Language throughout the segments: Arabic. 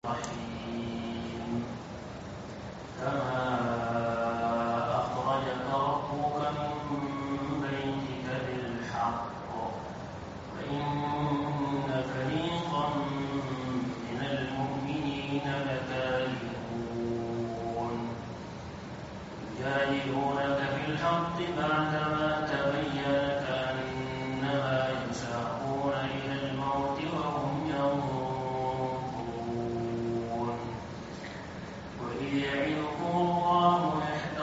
الرحيم كما أخرجك ربك من بيتك بالحق وإن فريقا من المؤمنين لكارهون يجادلونك في الحق بعدما تبين كأنما يساقون إلى الموت وهم ينظرون وإذ يعظكم الله إحدى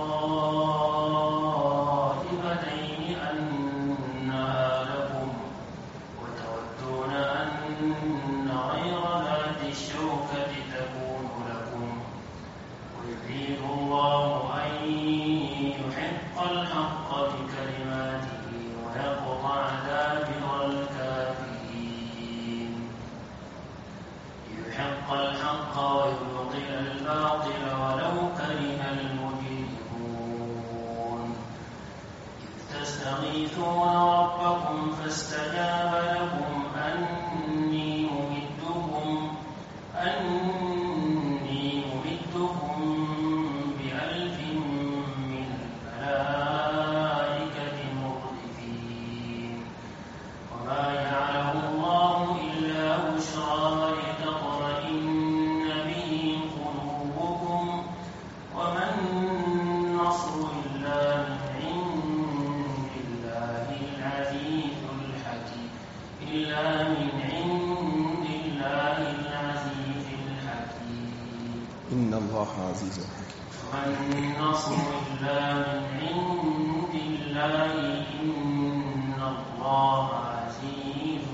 الطائفتين أنها لكم وتودون أن غير ذات الشوكة تكون لكم ويريد الله أن يحق الحق بكلماته ويقطع دابر الكافرين يحق الحق ويبطل الباطل ولو كره المجرمون إذ تستغيثون ربكم فاستجاب لكم أني ممدكم بألف من الملائكة مردفين وما جعله الله إلا بشرى ولتطمئن به قلوبكم وما النصر إلا من عند الله العزيز الحكيم إن الله عزيز حكيم. وما النصر إلا من عند الله إن الله عزيز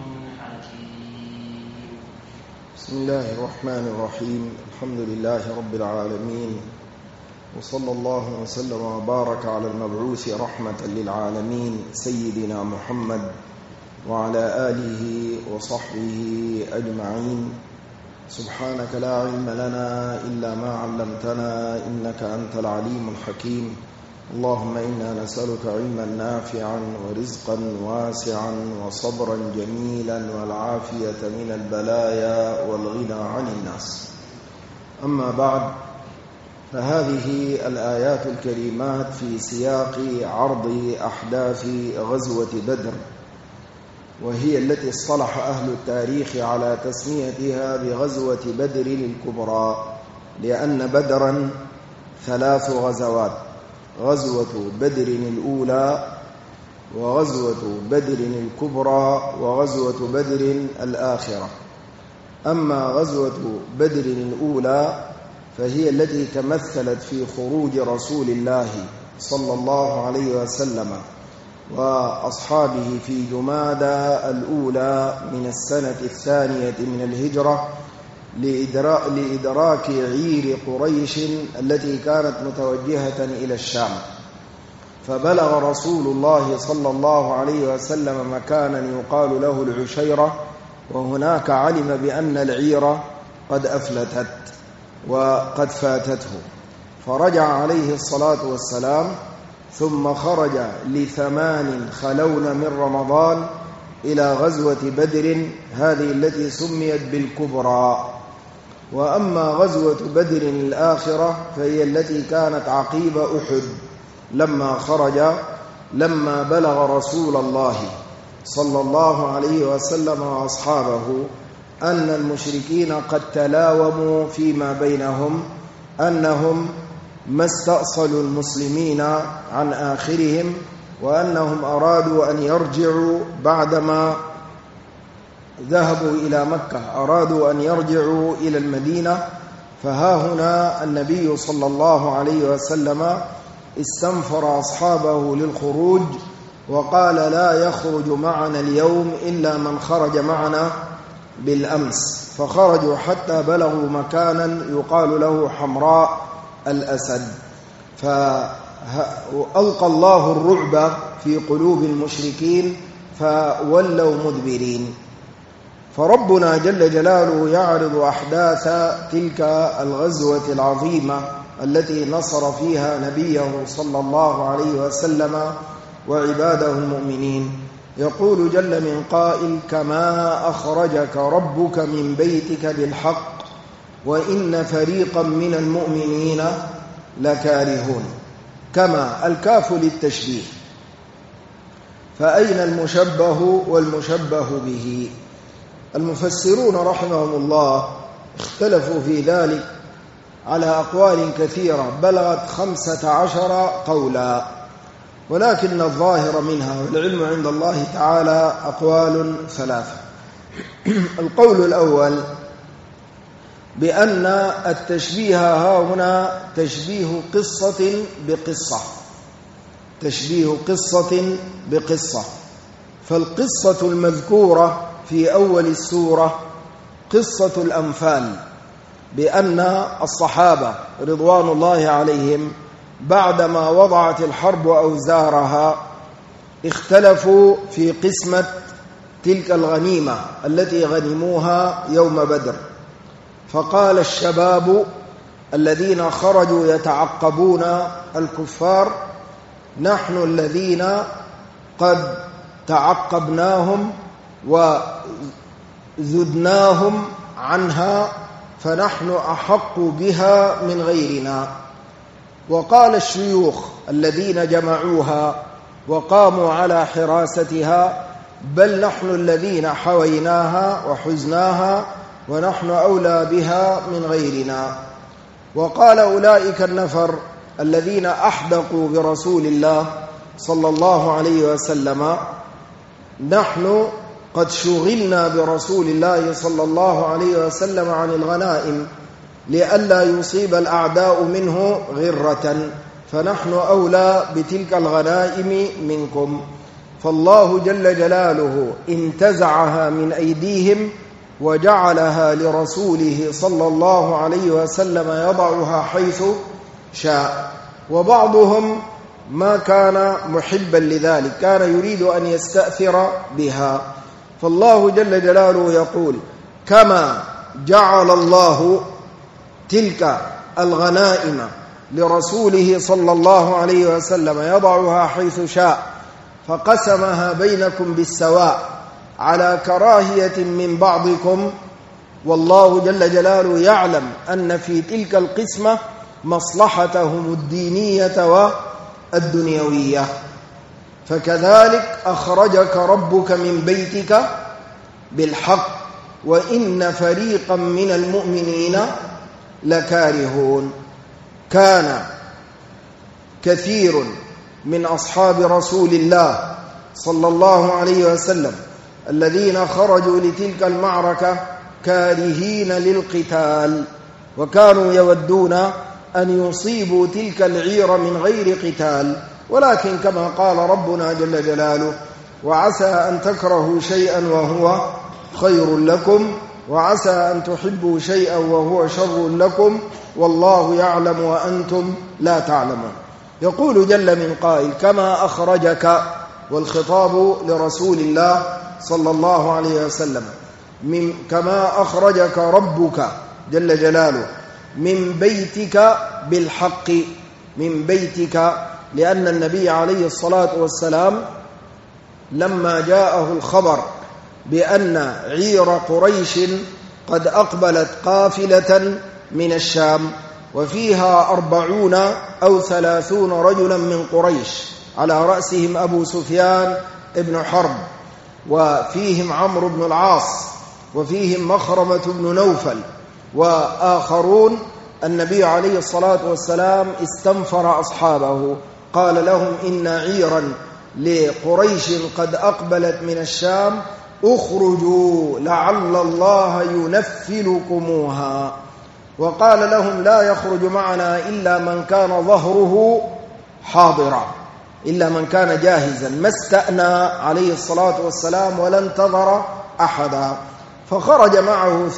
حكيم. بسم الله الرحمن الرحيم. الحمد لله رب العالمين، وصلى الله وسلم وبارك على المبعوث رحمة للعالمين سيدنا محمد وعلى آله وصحبه أجمعين. سبحانك لا علم لنا إلا ما علمتنا إنك أنت العليم الحكيم. اللهم إنا نسألك علما نافعا ورزقا واسعا وصبرا جميلا والعافية من البلايا والغنى عن الناس. أما بعد، فهذه الآيات الكريمات في سياق عرض أحداث غزوة بدر، وهي التي اصطلح أهل التاريخ على تسميتها بغزوة بدر الكبرى، لأن بدرا 3 غزوات: غزوة بدر الأولى وغزوة بدر الكبرى وغزوة بدر الآخرة. أما غزوة بدر الأولى فهي التي تمثلت في خروج رسول الله صلى الله عليه وسلم وأصحابه في جمادى الأولى من السنة 2 من الهجرة لإدراك عير قريش التي كانت متوجهة إلى الشام. فبلغ رسول الله صلى الله عليه وسلم مكانا يقال له العشيرة، وهناك علم بأن العير قد أفلتت وقد فاتته، فرجع عليه الصلاة والسلام، ثم خرج ل8 خلون من رمضان إلى غزوة بدر، هذه التي سميت بالكبرى. وأما غزوة بدر الآخرة فهي التي كانت عقيب أحد، لما بلغ رسول الله صلى الله عليه وسلم وأصحابه أن المشركين قد تلاوموا فيما بينهم أنهم ما استأصلوا المسلمين عن آخرهم، وأنهم أرادوا أن يرجعوا بعدما ذهبوا إلى مكة، أرادوا أن يرجعوا إلى المدينة. فها هنا النبي صلى الله عليه وسلم استنفر أصحابه للخروج، وقال: لا يخرج معنا اليوم إلا من خرج معنا بالأمس. فخرجوا حتى بلغوا مكانا يقال له حمراء الأسد، فألقى الله الرعب في قلوب المشركين فولوا مدبرين. فربنا جل جلاله يعرض أحداث تلك الغزوة العظيمة التي نصر فيها نبيه صلى الله عليه وسلم وعباده المؤمنين. يقول جل من قائل: كما أخرجك ربك من بيتك بالحق وإن فريقا من المؤمنين لكارهون. كما الكاف للتشبيه، فأين المشبه والمشبه به؟ المفسرون رحمهم الله اختلفوا في ذلك على أقوال كثيرة بلغت 15 قولا، ولكن الظاهر منها والعلم عند الله تعالى أقوال 3. القول الأول بأن التشبيه هنا تشبيه قصة بقصة، تشبيه قصة بقصة. فالقصة المذكورة في أول السورة قصة الأنفال، بأن الصحابة رضوان الله عليهم بعدما وضعت الحرب أوزارها اختلفوا في قسمة تلك الغنيمة التي غنموها يوم بدر. فقال الشباب الذين خرجوا يتعقبون الكفار: نحن الذين قد تعقبناهم وزدناهم عنها فنحن أحق بها من غيرنا. وقال الشيوخ الذين جمعوها وقاموا على حراستها: بل نحن الذين حويناها وحزناها ونحن أولى بها من غيرنا. وقال أولئك النفر الذين أحدقوا برسول الله صلى الله عليه وسلم: نحن قد شغلنا برسول الله صلى الله عليه وسلم عن الغنائم لئلا يصيب الأعداء منه غرة، فنحن أولى بتلك الغنائم منكم. فالله جل جلاله انتزعها من أيديهم وجعلها لرسوله صلى الله عليه وسلم يضعها حيث شاء. وبعضهم ما كان محبا لذلك، كان يريد أن يستأثر بها. فالله جل جلاله يقول: كما جعل الله تلك الغنائم لرسوله صلى الله عليه وسلم يضعها حيث شاء فقسمها بينكم بالسواء على كراهية من بعضكم، والله جل جلاله يعلم أن في تلك القسمة مصلحتهم الدينية والدنيوية. فكذلك أخرجك ربك من بيتك بالحق وإن فريقا من المؤمنين لكارهون. كان كثير من أصحاب رسول الله صلى الله عليه وسلم الذين خرجوا لتلك المعركة كارهين للقتال، وكانوا يودون أن يصيبوا تلك العير من غير قتال، ولكن كما قال ربنا جل جلاله: وعسى أن تكرهوا شيئا وهو خير لكم وعسى أن تحبوا شيئا وهو شر لكم والله يعلم وأنتم لا تعلمون. يقول جل من قائل: كما أخرجك، والخطاب لرسول الله صلى الله عليه وسلم، كما أخرجك ربك جل جلاله من بيتك بالحق، من بيتك، لأن النبي عليه الصلاة والسلام لما جاءه الخبر بأن عير قريش قد أقبلت قافلة من الشام وفيها 40 أو 30 رجلا من قريش، على رأسهم أبو سفيان ابن حرب، وفيهم عمرو بن العاص، وفيهم مخرمة بن نوفل وآخرون، النبي عليه الصلاة والسلام استنفر أصحابه قال لهم: إن عيرا لقريش قد أقبلت من الشام، اخرجوا لعل الله ينفلكموها. وقال لهم: لا يخرج معنا إلا من كان ظهره حاضرا، إلا من كان جاهزا، ما استأنى عليه الصلاة والسلام ولا انتظر أحدا. فخرج معه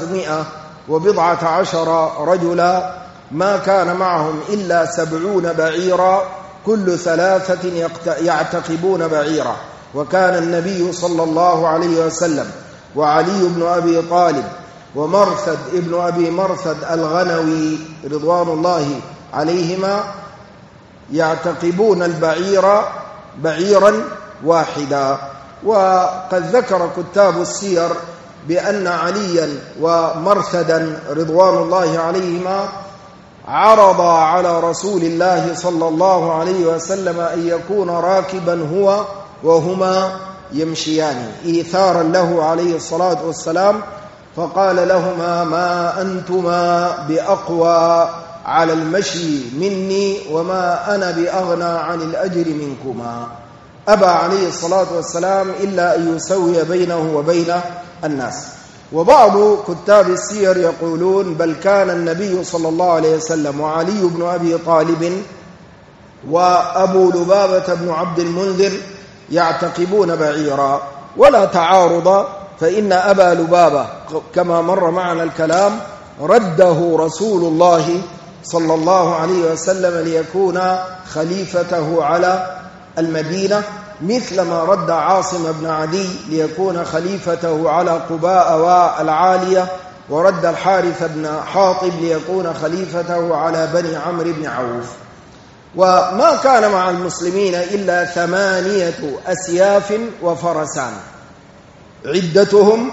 310 رجلا، ما كان معهم إلا 70 بعيرا، كل 3 يعتقبون بعيرا. وكان النبي صلى الله عليه وسلم وعلي بن أبي طالب ومرثد ابن أبي مرثد الغنوي رضوان الله عليهما يعتقبون البعير بعيرا واحدا. وقد ذكر كتاب السير بأن عليا ومرثدا رضوان الله عليهما عرضا على رسول الله صلى الله عليه وسلم أن يكون راكبا هو وهما يمشيان إيثارا له عليه الصلاة والسلام، فقال لهما: ما أنتما بأقوى على المشي مني وما أنا بأغنى عن الأجر منكما. أبى عليه الصلاة والسلام إلا أن يسوي بينه وبين الناس. وبعض كتاب السير يقولون: بل كان النبي صلى الله عليه وسلم وعلي بن أبي طالب وأبو لبابة بن عبد المنذر يعتقبون بعيرا، ولا تعارض، فإن أبا لبابة كما مر معنا الكلام رده رسول الله صلى الله عليه وسلم ليكون خليفته على المدينة، مثلما رد عاصم بن عدي ليكون خليفته على قباء والعالية، ورد الحارث بن حاطب ليكون خليفته على بني عمرو بن عوف. وما كان مع المسلمين إلا 8 أسياف وفرسان، عدتهم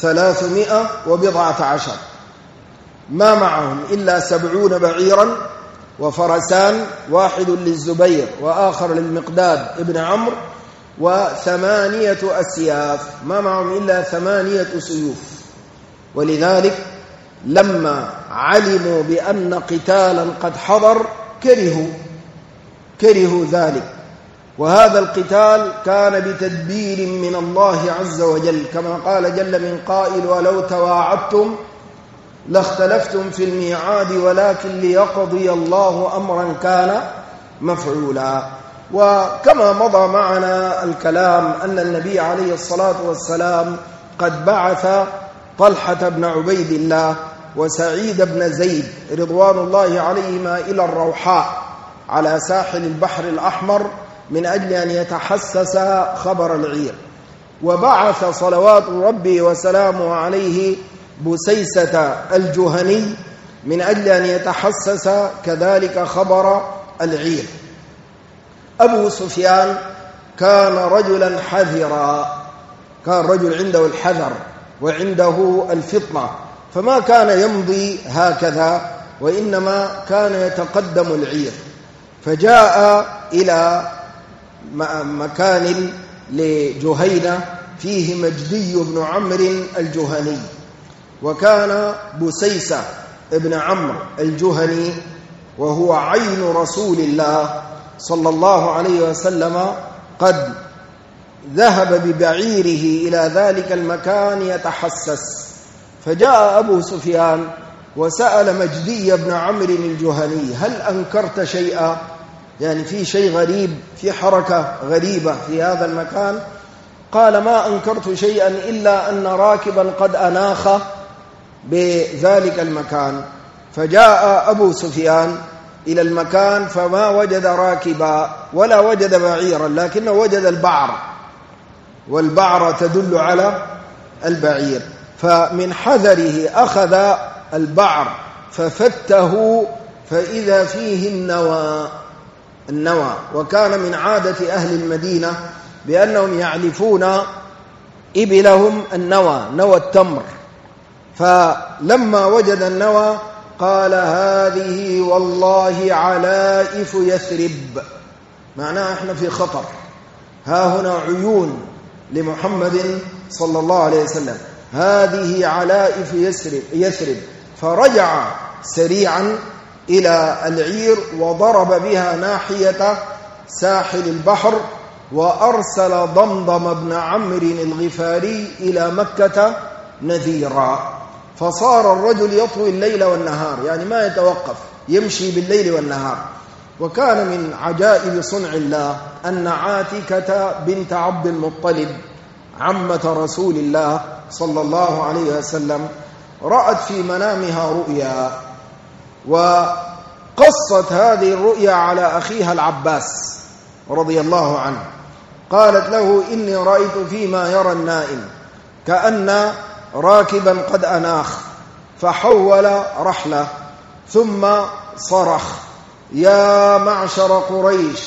310، ما معهم إلا 70 بعيرا وفرسان، واحد للزبير وآخر للمقداد ابن عمرو، و8 أسياف، ما معهم إلا 8 سيوف. ولذلك لما علموا بأن قتالا قد حضر كرهوا ذلك. وهذا القتال كان بتدبير من الله عز وجل، كما قال جل من قائل: ولو تواعدتم لاختلفتم في الميعاد ولكن ليقضي الله أمرا كان مفعولا. وكما مضى معنا الكلام أن النبي عليه الصلاة والسلام قد بعث طلحة بن عبيد الله وسعيد بن زيد رضوان الله عليهما إلى الروحاء على ساحل البحر الأحمر من أجل أن يتحسس خبر العير، وبعث صلوات ربي وسلامه عليه بسيسة الجهني من أجل أن يتحسس كذلك خبر العير. أبو سفيان كان رجلا حذرا، كان رجل عنده الحذر وعنده الفطنة، فما كان يمضي هكذا، وإنما كان يتقدم العير. فجاء إلى مكان لجهينة فيه مجدي بن عمرو الجهني، وكان بسيسة ابن عمرو الجهني وهو عين رسول الله صلى الله عليه وسلم قد ذهب ببعيره إلى ذلك المكان يتحسس. فجاء أبو سفيان وسأل مجدي بن عمرو الجهني: هل أنكرت شيئا؟ يعني في شيء غريب، في حركة غريبة في هذا المكان. قال: ما أنكرت شيئا إلا أن راكبا قد أناخ بذلك المكان. فجاء أبو سفيان إلى المكان فما وجد راكبا ولا وجد بعيرا، لكنه وجد البعر، والبعر تدل على البعير. فمن حذره أخذ البعر ففته فإذا فيه النوى. وكان من عادة أهل المدينة بأنهم يعلفون إبلهم نوى التمر. فلما وجد النوى قال: هذه والله علائف يثرب، معناه احنا في خطر، ها هنا عيون لمحمد صلى الله عليه وسلم، هذه علائف يثرب. فرجع سريعا إلى العير وضرب بها ناحية ساحل البحر، وأرسل ضمضم بن عمرو الغفاري إلى مكة نذيرا. فصار الرجل يطوي الليل والنهار، يعني ما يتوقف، يمشي بالليل والنهار. وكان من عجائب صنع الله أن عاتكة بنت عبد المطلب عمة رسول الله صلى الله عليه وسلم رأت في منامها رؤيا، وقصت هذه الرؤيا على أخيها العباس رضي الله عنه. قالت له: إني رأيت فيما يرى النائم كأن راكبا قد أناخ، فحول رحله ثم صرخ: يا معشر قريش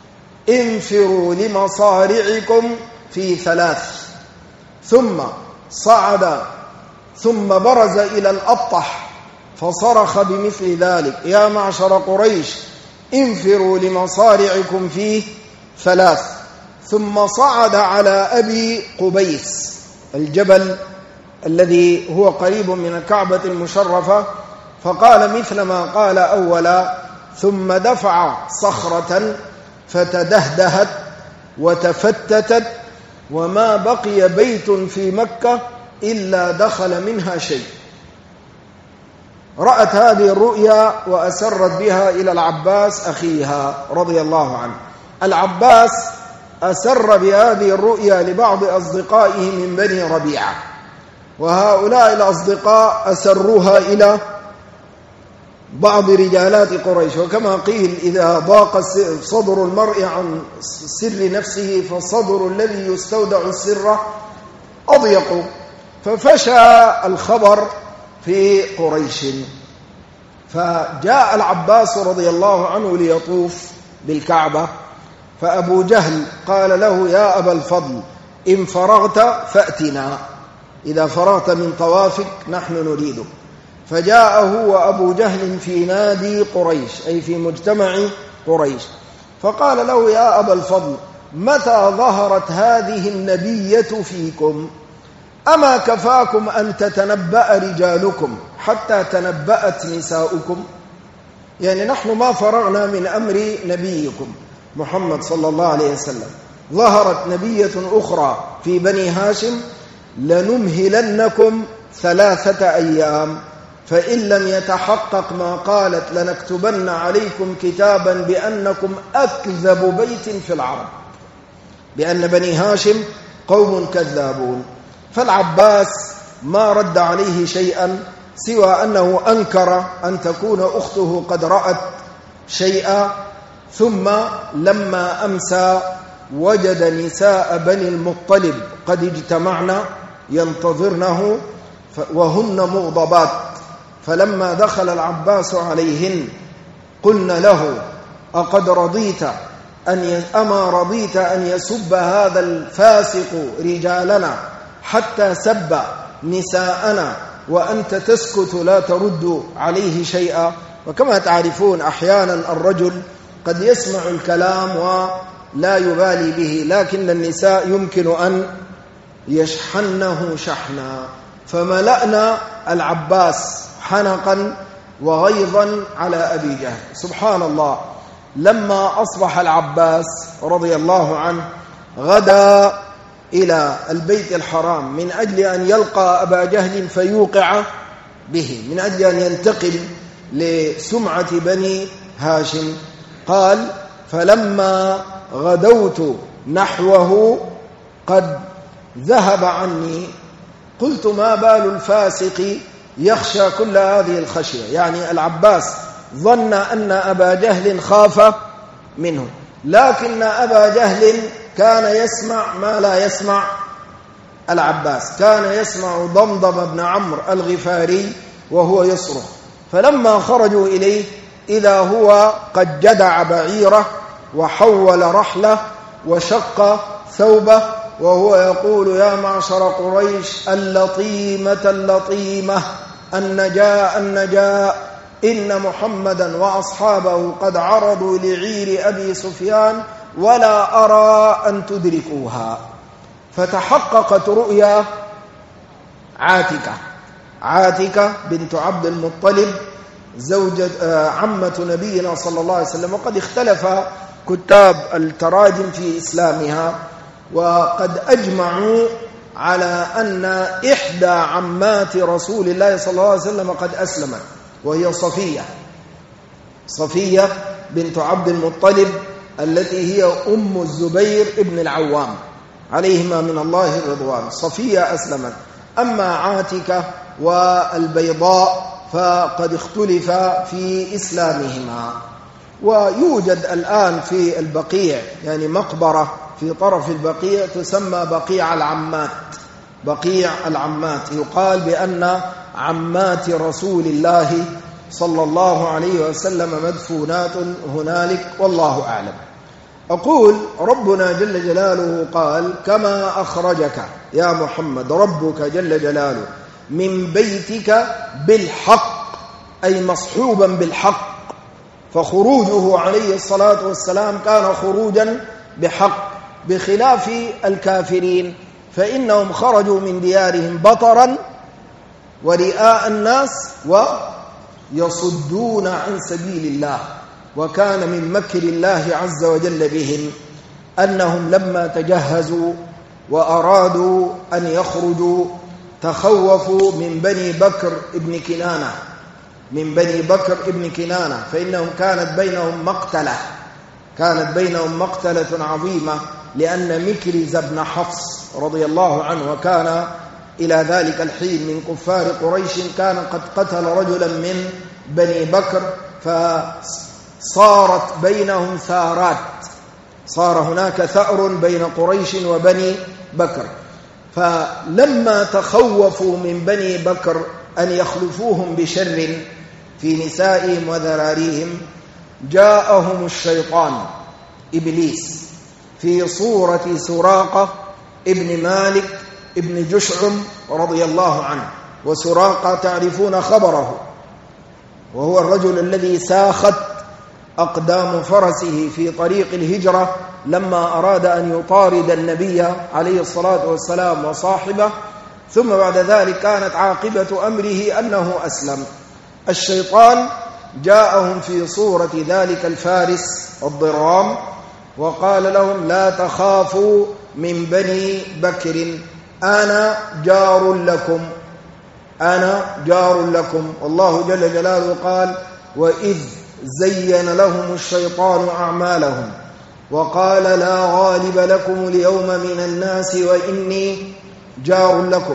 انفروا لمصارعكم في 3، ثم صعد ثم برز إلى الأبطح فصرخ بمثل ذلك: يا معشر قريش انفروا لمصارعكم فيه 3. ثم صعد على أبي قبيس، الجبل الذي هو قريب من الكعبة المشرفة، فقال مثل ما قال أولا، ثم دفع صخرة فتدهدهت وتفتتت، وما بقي بيت في مكة إلا دخل منها شيء. رأت هذه الرؤيا وأسرت بها إلى العباس أخيها رضي الله عنه. العباس أسر بهذه الرؤيا لبعض أصدقائه من بني ربيعة، وهؤلاء الأصدقاء أسروها إلى بعض رجالات قريش. وكما قيل: إذا ضاق صدر المرء عن سر نفسه فالصدر الذي يستودع السر أضيق. ففشى الخبر في قريش، فجاء العباس رضي الله عنه ليطوف بالكعبة، فأبو جهل قال له: يا أبا الفضل، إن فرغت فأتنا، إذا فرغت من طوافك نحن نريدك. فجاء هو أبو جهل في نادي قريش، أي في مجتمع قريش، فقال له: يا أبا الفضل، متى ظهرت هذه النبية فيكم؟ أما كفاكم أن تتنبأ رجالكم حتى تنبأت نساؤكم؟ يعني نحن ما فرغنا من أمر نبيكم محمد صلى الله عليه وسلم، ظهرت نبية أخرى في بني هاشم، لنمهلنكم 3 أيام، فإن لم يتحقق ما قالت لنكتبن عليكم كتابا بأنكم أكذب بيت في العرب، بأن بني هاشم قوم كذابون. فالعباس ما رد عليه شيئا سوى أنه أنكر أن تكون أخته قد رأت شيئا. ثم لما أمسى وجد نساء بني المطلب قد اجتمعن ينتظرنه وهن مغضبات، فلما دخل العباس عليهن قلنا له: أما رضيت أن يسب هذا الفاسق رجالنا حتى سب نساءنا وأنت تسكت لا ترد عليه شيئا؟ وكما تعرفون أحيانا الرجل قد يسمع الكلام ولا يبالي به، لكن النساء يمكن أن يشحنه شحنا. فملأنا العباس حنقا وغيظا على أبي جهل. سبحان الله، لما أصبح العباس رضي الله عنه غدا إلى البيت الحرام من أجل أن يلقى أبا جهل فيوقع به، من أجل أن ينتقل لسمعة بني هاشم. قال: فلما غدوت نحوه قد ذهب عني، قلت: ما بال الفاسق يخشى كل هذه الخشية؟ يعني العباس ظن أن أبا جهل خاف منه، لكن أبا جهل كان يسمع ما لا يسمع العباس، كان يسمع ضمضم بن عمرو الغفاري وهو يصرخ. فلما خرجوا إليه إذا هو قد جدع بعيره وحول رحله وشق ثوبه وهو يقول: يا معشر قريش، اللطيمة اللطيمة، النجاء النجاء، إن محمدا وأصحابه قد عرضوا لعير أبي سفيان ولا أرى أن تدركوها. فتحققت رؤيا عاتكة بنت عبد المطلب زوجة عمة نبينا صلى الله عليه وسلم. وقد اختلف كتاب التراجم في إسلامها، وقد أجمعوا على أن إحدى عمات رسول الله صلى الله عليه وسلم قد أسلمت، وهي صفية بنت عبد المطلب التي هي أم الزبير ابن العوام عليهما من الله الرضوان. صفية أسلمت. أما عاتكة والبيضاء فقد اختلف في إسلامهما. ويوجد الآن في البقيع يعني مقبرة في طرف البقيع تسمى بقيع العمات، يقال بأن عمات رسول الله صلى الله عليه وسلم مدفونات هنالك، والله أعلم. أقول ربنا جل جلاله قال كما أخرجك يا محمد ربك جل جلاله من بيتك بالحق، أي مصحوبا بالحق، فخروجه عليه الصلاة والسلام كان خروجا بحق، بخلاف الكافرين فإنهم خرجوا من ديارهم بطرا ورئاء الناس ويصدون عن سبيل الله. وكان من مكر الله عز وجل بهم أنهم لما تجهزوا وأرادوا أن يخرجوا تخوفوا من بني بكر ابن كنانة، فإنهم كانت بينهم مقتلة عظيمة، لأن مكرز بن حفص رضي الله عنه وكان إلى ذلك الحين من كفار قريش كان قد قتل رجلا من بني بكر، فصارت بينهم ثارات، صار هناك ثأر بين قريش وبني بكر. فلما تخوفوا من بني بكر أن يخلفوهم بشر في نسائهم وذراريهم جاءهم الشيطان إبليس في صورة سراقة ابن مالك ابن جشعم رضي الله عنه. وسراقة تعرفون خبره، وهو الرجل الذي ساخت أقدام فرسه في طريق الهجرة لما أراد أن يطارد النبي عليه الصلاة والسلام وصاحبه، ثم بعد ذلك كانت عاقبة أمره أنه أسلم. الشيطان جاءهم في صورة ذلك الفارس الضرام وقال لهم لا تخافوا من بني بكر، أنا جار لكم. والله جل جلاله قال وإذ زين لهم الشيطان أعمالهم وقال لا غالب لكم اليوم من الناس وإني جار لكم.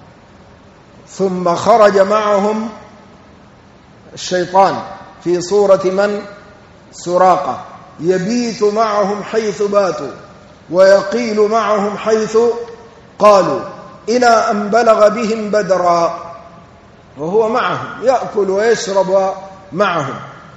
ثم خرج معهم الشيطان في صورة من؟ سراقة، يبيت معهم حيث باتوا ويقيل معهم حيث قالوا، إلى أن بلغ بهم بدرا، وهو معهم يأكل ويشرب معهم.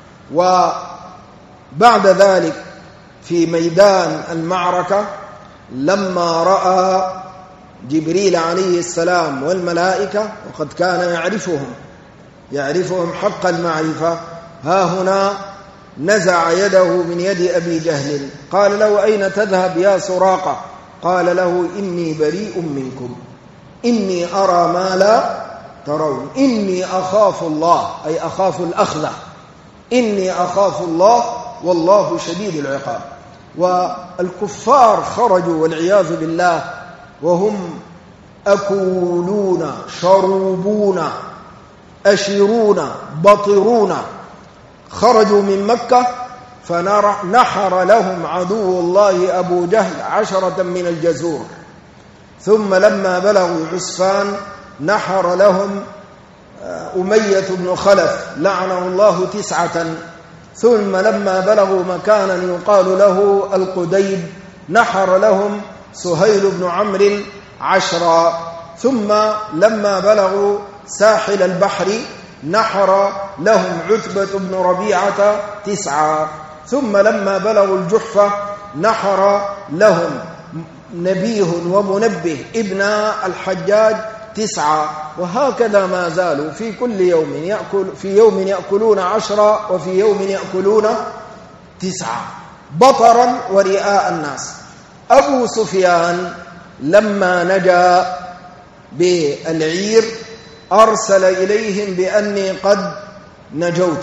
وبعد ذلك في ميدان المعركة لما رأى جبريل عليه السلام والملائكة وقد كان يعرفهم حق المعرفة، ها هنا نزع يده من يد أبي جهل، قال له أين تذهب يا سراقة؟ قال له إني بريء منكم، إني أرى ما لا ترون، إني أخاف الله، أي أخاف الأخذة، إني أخاف الله والله شديد العقاب. والكفار خرجوا والعياذ بالله وهم أكولون شروبون أشرون بطرون، خرجوا من مكة فنحر لهم عدو الله أبو جهل 10 من الجزور، ثم لما بلغوا عسفان نحر لهم أمية بن خلف لعنه الله 9، ثم لما بلغوا مكانا يقال له القديد نحر لهم سهيل بن عمرو 10، ثم لما بلغوا ساحل البحر نحر لهم عتبة بن ربيعة 9، ثم لما بلغوا الجحفة نحر لهم نبيه ومنبه ابن الحجاج 9، وهكذا ما زالوا في كل يوم في يوم يأكلون 10 وفي يوم يأكلون 9 بطرا ورئاء الناس. أبو سفيان لما نجا بالعير أرسل إليهم بأني قد نجوت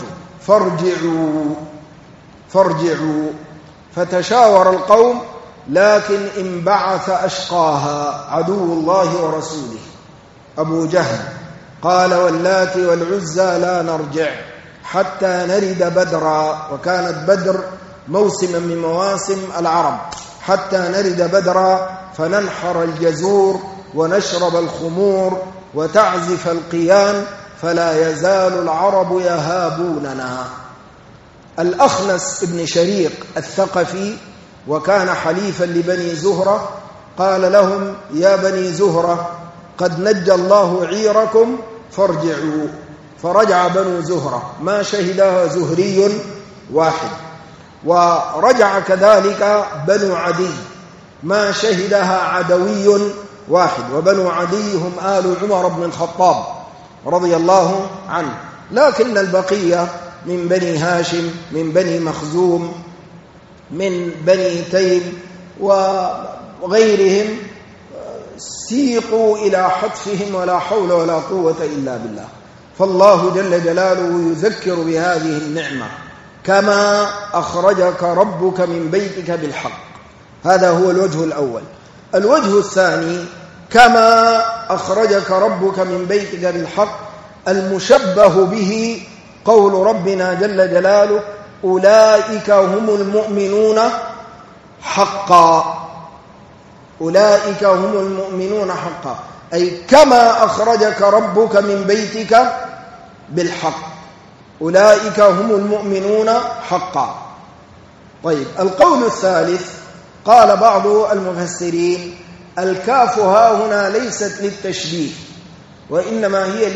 فارجعوا، فتشاور القوم، لكن انبعث أشقاها عدو الله ورسوله أبو جهل، قال واللات والعزى لا نرجع حتى نرد بدرا، وكانت بدر موسما من مواسم العرب، حتى نرد بدرا فننحر الجزور ونشرب الخمور وتعزف القيان فلا يزال العرب يهابوننا. الأخنس بن شريق الثقفي وكان حليفا لبني زهرة قال لهم يا بني زهرة قد نجى الله عيركم فارجعوا، فرجع بنو زهرة، ما شهدها زهري واحد. ورجع كذلك بنو عدي، ما شهدها عدوي واحد، وبنو عدي هم آل عمر بن الخطاب رضي الله عنه، لكن البقية من بني هاشم، من بني مخزوم، من بني تيم وغيرهم سيقوا إلى حتفهم ولا حول ولا قوة إلا بالله. فالله جل جلاله يذكر بهذه النعمة: كما أخرجك ربك من بيتك بالحق. هذا هو الوجه الأول. الوجه الثاني: كما أخرجك ربك من بيتك بالحق، المشبه به قول ربنا جل جلاله: أولئك هم المؤمنون حقا. أولئك هم المؤمنون حقا، أي كما أخرجك ربك من بيتك بالحق، أولئك هم المؤمنون حقا. طيب، القول الثالث قال بعض المفسرين: الكاف ها هنا ليست للتشبيه، وإنما هي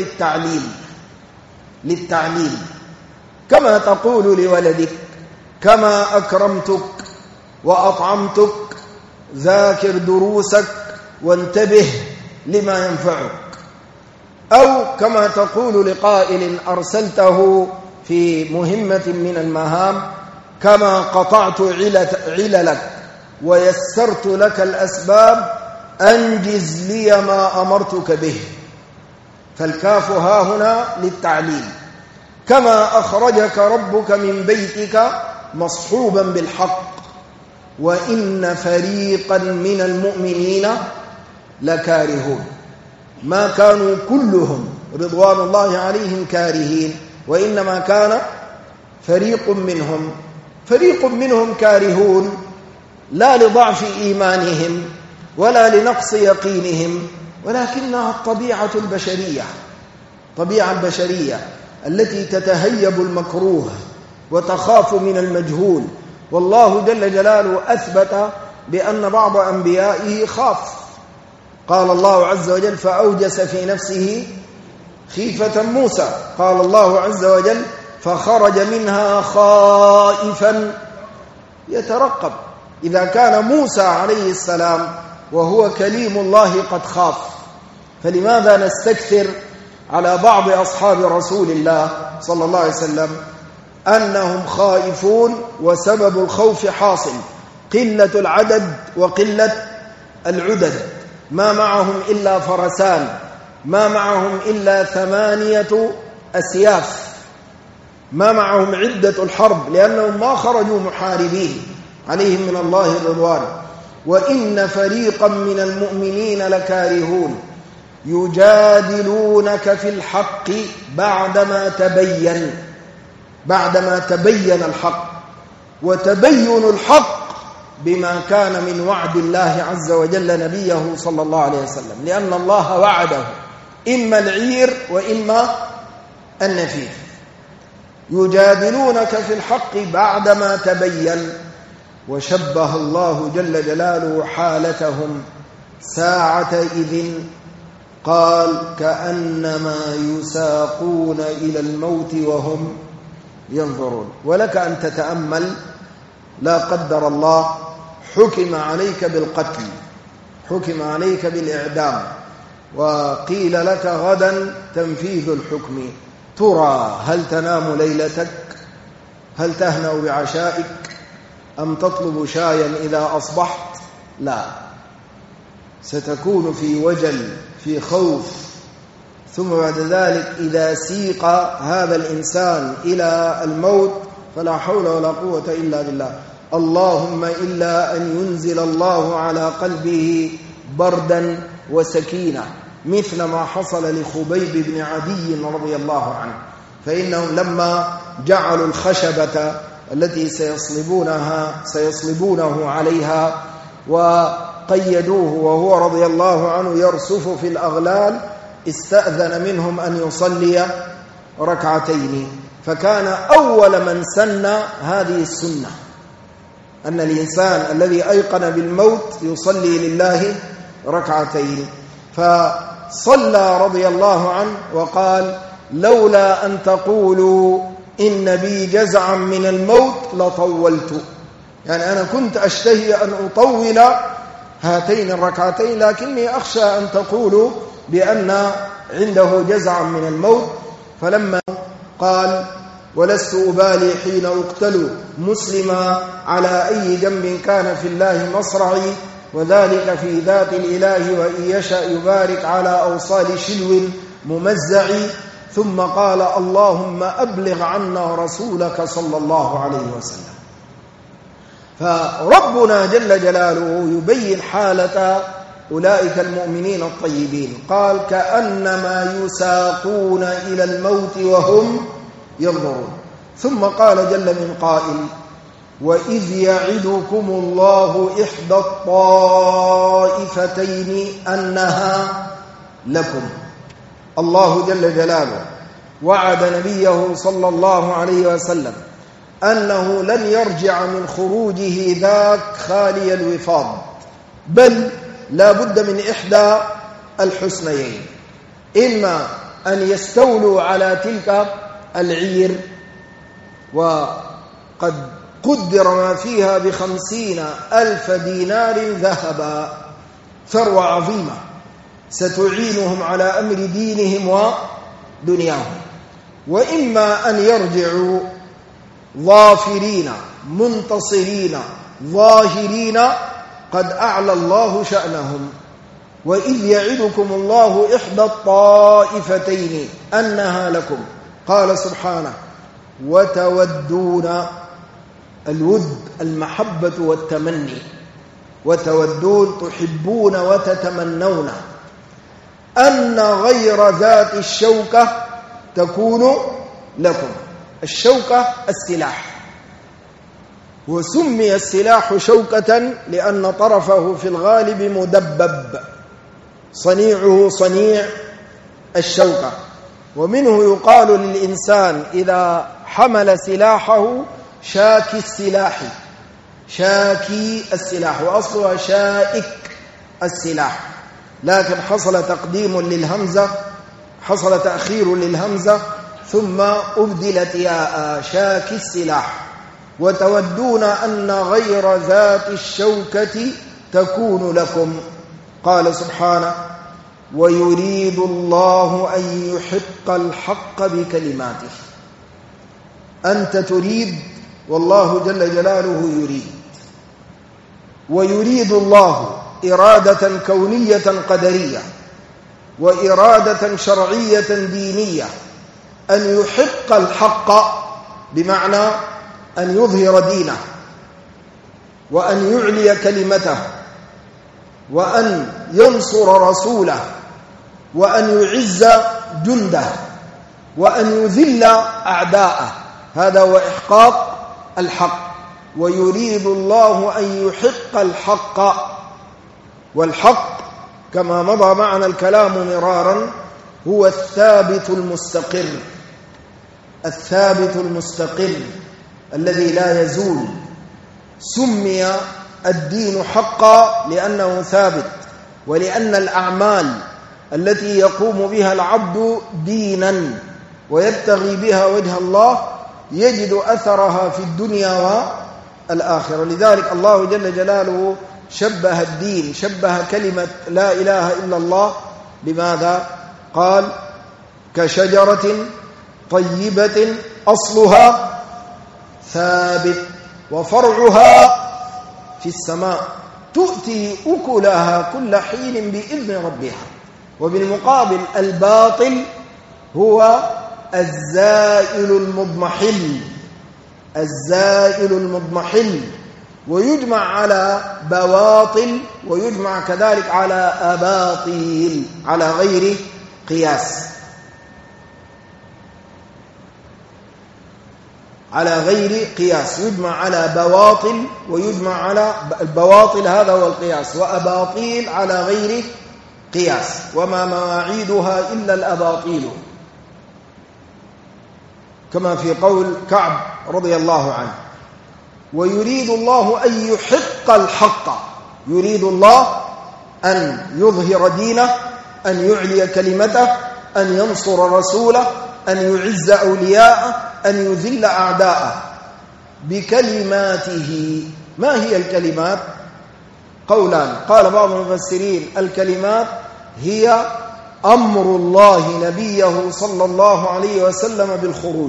للتعليل، كما تقول لولدك: كما أكرمتك وأطعمتك، ذاكر دروسك وانتبه لما ينفعك. أو كما تقول لقائل أرسلته في مهمة من المهام: كما قطعت عللك ويسرت لك الأسباب، أنجز لي ما أمرتك به. فالكاف ها هنا للتعليل. كما أخرجك ربك من بيتك مصحوبا بالحق: وإن فريقا من المؤمنين لكارهون. ما كانوا كلهم رضوان الله عليهم كارهين، وإنما كان فريق منهم كارهون، لا لضعف إيمانهم ولا لنقص يقينهم، ولكنها الطبيعة البشرية التي تتهيب المكروه وتخاف من المجهول. والله جل جلاله أثبت بأن بعض أنبيائه خاف. قال الله عز وجل: فأوجس في نفسه خيفة موسى. قال الله عز وجل: فخرج منها خائفا يترقب. إذا كان موسى عليه السلام وهو كليم الله قد خاف، فلماذا نستكثر على بعض أصحاب رسول الله صلى الله عليه وسلم أنهم خائفون، وسبب الخوف حاصل: قلة العدد وقلة العدد. ما معهم إلا فرسان، ما معهم إلا 8 أسياف، ما معهم عدة الحرب، لأنهم ما خرجوا محاربين عليهم من الله الرضوان. وإن فريقا من المؤمنين لكارهون يجادلونك في الحق بعدما تبين الحق. وتبين الحق بما كان من وعد الله عز وجل نبيه صلى الله عليه وسلم، لأن الله وعده إما العير وإما النفير. يجادلونك في الحق بعدما تبين. وشبه الله جل جلاله حالتهم ساعة إذ قال: كأنما يساقون إلى الموت وهم ينظرون. ولك أن تتأمل: لا قدر الله حكم عليك بالقتل، حكم عليك بالإعدام، وقيل لك غدا تنفيذ الحكم، ترى هل تنام ليلتك؟ هل تهنأ بعشائك؟ أم تطلب شايا إذا أصبحت؟ لا، ستكون في وجل، في خوف. ثم بعد ذلك إذا سيق هذا الإنسان إلى الموت فلا حول ولا قوة إلا بالله. اللهم إلا أن ينزل الله على قلبه بردا وسكينة، مثل ما حصل لخبيب بن عدي رضي الله عنه. فإنهم لما جعلوا الخشبة التي سيصلبونه عليها وقيدوه وهو رضي الله عنه يرسف في الأغلال، استأذن منهم أن يصلي ركعتين. فكان أول من سن هذه السنة أن الإنسان الذي أيقن بالموت يصلي لله ركعتين. فصلى رضي الله عنه وقال: لولا أن تقولوا إن بي جزعا من الموت لطولت، يعني أنا كنت أشتهي أن أطول هاتين الركعتين، لكني أخشى أن تقولوا بأن عنده جزعا من الموت. فلما قال ولست أبالي حين أقتل مسلما على أي جنب كان في الله مصرعي، وذلك في ذات الإله وإن يشأ يبارك على أوصال شلو ممزع. ثم قال اللهم أبلغ عنا رسولك صلى الله عليه وسلم. فربنا جل جلاله يبين حالة أولئك المؤمنين الطيبين، قال كأنما يساقون إلى الموت وهم ينظرون. ثم قال جل من قائل وإذ يعدكم الله إحدى الطائفتين أنها لكم. الله جل جلاله وعد نبيه صلى الله عليه وسلم أنه لن يرجع من خروجه ذاك خالي الوفاض، بل لا بد من إحدى الحسنيين، إما أن يستولوا على تلك العير، وقد قدر ما فيها ب50,000 دينار ذهبا، ثروة عظيمة ستعينهم على أمر دينهم ودنياهم، وإما أن يرجعوا ظافرين منتصرين ظاهرين قد أعلى الله شأنهم. وإذ يعدكم الله إحدى الطائفتين أنها لكم، قال سبحانه وتودون، الود المحبة والتمني، وتودون تحبون وتتمنون أن غير ذات الشوكة تكون لكم. الشوكة السلاح، وسمي السلاح شوكة لأن طرفه في الغالب مدبب، صنيعه صنيع الشوكة. ومنه يقال للإنسان إذا حمل سلاحه شاكي السلاح، شاكي السلاح، وأصلها شائك السلاح، لكن حصل تقديم للهمزة، حصل تأخير للهمزة ثم أبدلت ياء، شاكي السلاح. وتودون أن غير ذات الشوكة تكون لكم. قال سبحانه ويريد الله أن يحق الحق بكلماته. أنت تريد والله جل جلاله يريد، ويريد الله إرادة كونية قدرية وإرادة شرعية دينية أن يحق الحق، بمعنى أن يظهر دينه وأن يعلي كلمته وأن ينصر رسوله وأن يعز جنده وأن يذل أعداءه، هذا هو إحقاق الحق. ويريد الله أن يحق الحق، والحق كما مضى معنا الكلام مرارا هو الثابت المستقر، الثابت المستقر الذي لا يزول. سمي الدين حقا لأنه ثابت، ولأن الأعمال التي يقوم بها العبد دينا ويبتغي بها وجه الله يجد أثرها في الدنيا والآخرة. لذلك الله جل جلاله شبه الدين، شبه كلمة لا إله إلا الله، لماذا؟ قال كشجرة طيبة أصلها ثابت وفرعها في السماء تؤتي أكلها كل حين بإذن ربها. وبالمقابل الباطل هو الزائل المضمحل، الزائل المضمحل، ويجمع على بواطل ويجمع كذلك على أباطيل على غير قياس، على غير قياس، يجمع على بواطل ويجمع على البواطل، هذا هو القياس، وأباطيل على غير قياس، وما مواعيدها إلا الأباطيل، كما في قول كعب رضي الله عنه ويريد الله أن يحق الحق. يريد الله أن يظهر دينه، أن يعلي كلمته، أن ينصر رسوله، أن يعز أولياءه، أن يذل أعداءه بكلماته. ما هي الكلمات؟ قولان. قال بعض المفسرين الكلمات هي أمر الله نبيه صلى الله عليه وسلم بالخروج،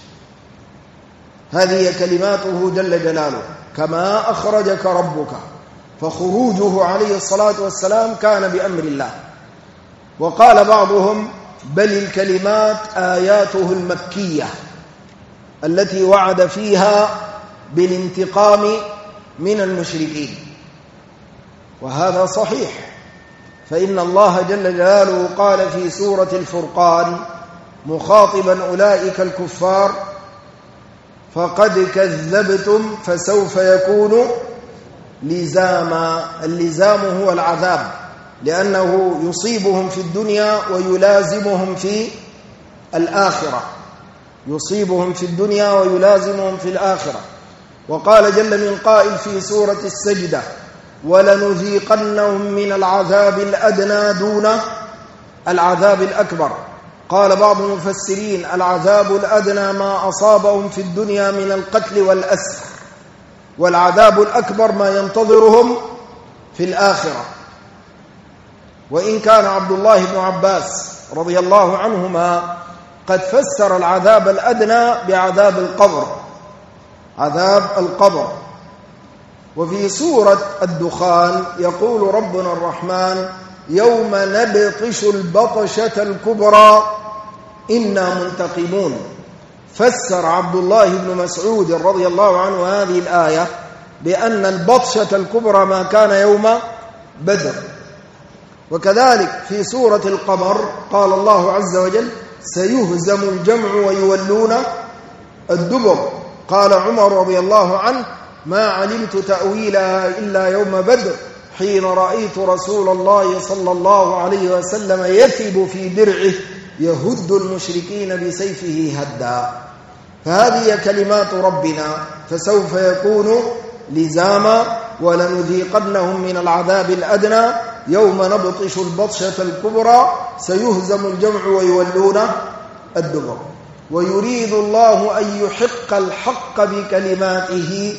هذه كلماته جل جلاله، كما أخرجك ربك، فخروجه عليه الصلاة والسلام كان بأمر الله. وقال بعضهم بل الكلمات آياته المكية التي وعد فيها بالانتقام من المشركين، وهذا صحيح، فإن الله جل جلاله قال في سورة الفرقان مخاطبا أولئك الكفار فقد كذبتم فسوف يكون لزاما. اللزام هو العذاب، لأنه يصيبهم في الدنيا ويلازمهم في الآخرة، يصيبهم في الدنيا ويلازمهم في الآخرة. وقال جل من قائل في سورة السجدة ولنذيقنهم من العذاب الأدنى دون العذاب الأكبر. قال بعض المفسرين العذاب الأدنى ما أصابهم في الدنيا من القتل والأسر، والعذاب الأكبر ما ينتظرهم في الآخرة. وإن كان عبد الله بن عباس رضي الله عنهما قد فسر العذاب الأدنى بعذاب القبر، عذاب القبر. وفي سورة الدخان يقول ربنا الرحمن يوم نبطش البطشة الكبرى إنا منتقمون. فسر عبد الله بن مسعود رضي الله عنه هذه الآية بأن البطشة الكبرى ما كان يوم بدر. وكذلك في سورة القمر قال الله عز وجل سيهزم الجمع ويولون الدبر. قال عمر رضي الله عنه ما علمت تأويلها إلا يوم بدر حين رأيت رسول الله صلى الله عليه وسلم يثب في درعه يهد المشركين بسيفه هدا. فهذه كلمات ربنا، فسوف يكون لزاما ولنذيقنهم من العذاب الأدنى يوم نبطش البطشة الكبرى سيهزم الجمع ويولون الدبر. ويريد الله أن يحق الحق بكلماته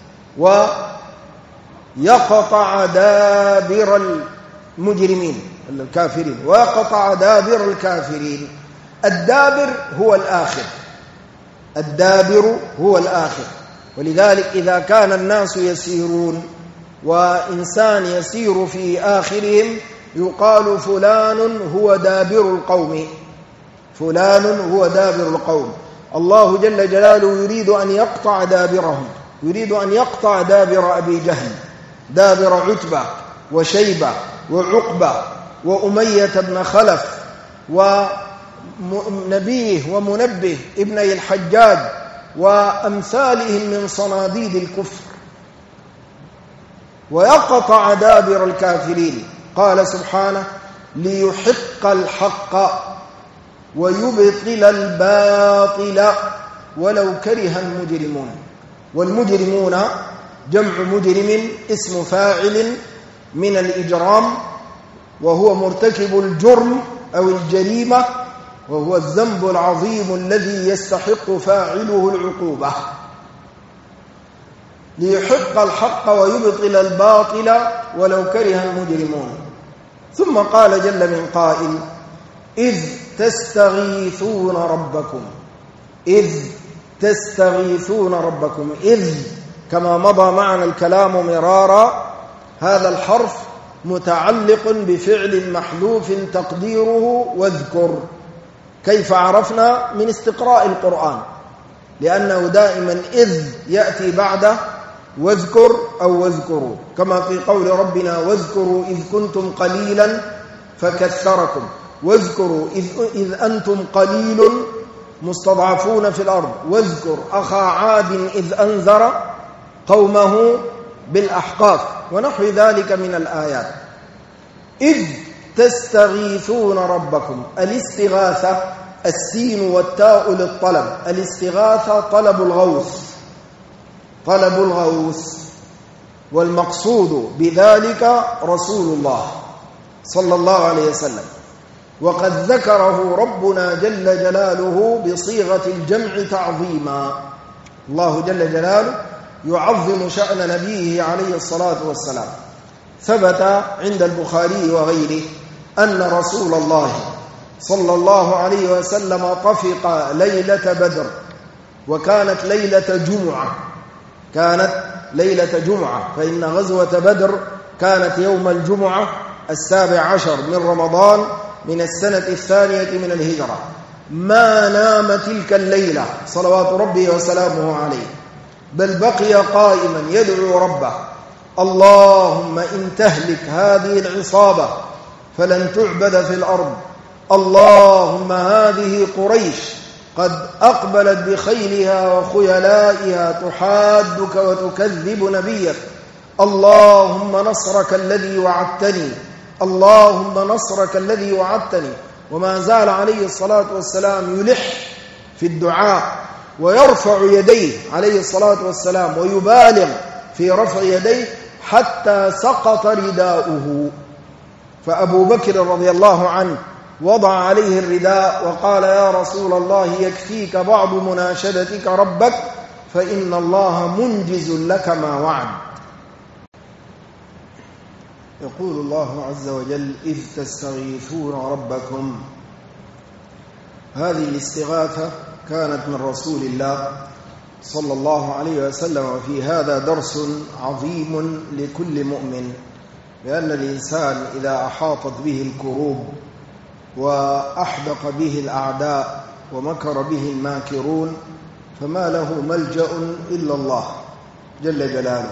ويقطع دابر المجرمين الكافرين، ويقطع دابر الكافرين. الدابر هو الآخر، الدابر هو الآخر. ولذلك إذا كان الناس يسيرون وإنسان يسير في آخرهم يقال فلان هو دابر القوم، فلان هو دابر القوم. الله جل جلاله يريد أن يقطع دابرهم، يريد أن يقطع دابر أبي جهل، دابر عتبة وشيبة وعقبة وأمية بن خلف ونبيه ومنبه ابني الحجاج وأمثالهم من صناديد الكفر، ويقطع دابر الكافرين. قال سبحانه ليحق الحق ويبطل الباطل ولو كره المجرمون. والمجرمون جمع مجرم اسم فاعل من الإجرام، وهو مرتكب الجرم أو الجريمة، وهو الذنب العظيم الذي يستحق فاعله العقوبة. ليحق الحق ويبطل الباطل ولو كره المجرمون. ثم قال جل من قائل إذ تستغيثون ربكم، إذ تستغيثون ربكم. إذ كما مضى معنا الكلام مرارا هذا الحرف متعلق بفعل محذوف تقديره واذكر. كيف عرفنا؟ من استقراء القرآن، لأنه دائما إذ يأتي بعده واذكر أو واذكروا، كما في قول ربنا واذكروا إذ كنتم قليلا فكثركم، واذكروا إذ أنتم قليل مستضعفون في الأرض، واذكر أخا عاد إذ أنذر قومه بالأحقاف، ونحو ذلك من الآيات. إذ تستغيثون ربكم. الاستغاثة السين والتاء للطلب، الاستغاثة طلب الغوث، طلب الغوث، والمقصود بذلك رسول الله صلى الله عليه وسلم. وقد ذكره ربنا جل جلاله بصيغة الجمع تعظيما. الله جل جلاله يعظم شأن نبيه عليه الصلاة والسلام. ثبت عند البخاري وغيره أن رسول الله صلى الله عليه وسلم طفق ليلة بدر، وكانت ليلة جمعة، فإن غزوة بدر كانت يوم الجمعة 17 من رمضان من السنة 2 من الهجرة. ما نام تلك الليلة صلوات ربه وسلامه عليه، بل بقي قائما يدعو ربه: اللهم إن تهلك هذه العصابة فلن تعبد في الأرض، اللهم هذه قريش قد أقبلت بخيلها وخيلائها تحادك وتكذب نبيك، اللهم نصرك الذي وعدتني، اللهم نصرك الذي وعدتني. وما زال عليه الصلاة والسلام يلح في الدعاء ويرفع يديه عليه الصلاة والسلام ويبالغ في رفع يديه حتى سقط رداؤه. فأبو بكر رضي الله عنه وضع عليه الرداء وقال: يا رسول الله يكفيك بعض مناشدتك ربك فإن الله منجز لك ما وعد. يقول الله عز وجل: إذ تستغيثون ربكم. هذه الاستغاثة كانت من رسول الله صلى الله عليه وسلم، وفي هذا درس عظيم لكل مؤمن، لأن الإنسان إذا أحاطت به الكروب وأحدق به الأعداء ومكر به الماكرون فما له ملجأ إلا الله جل جلاله.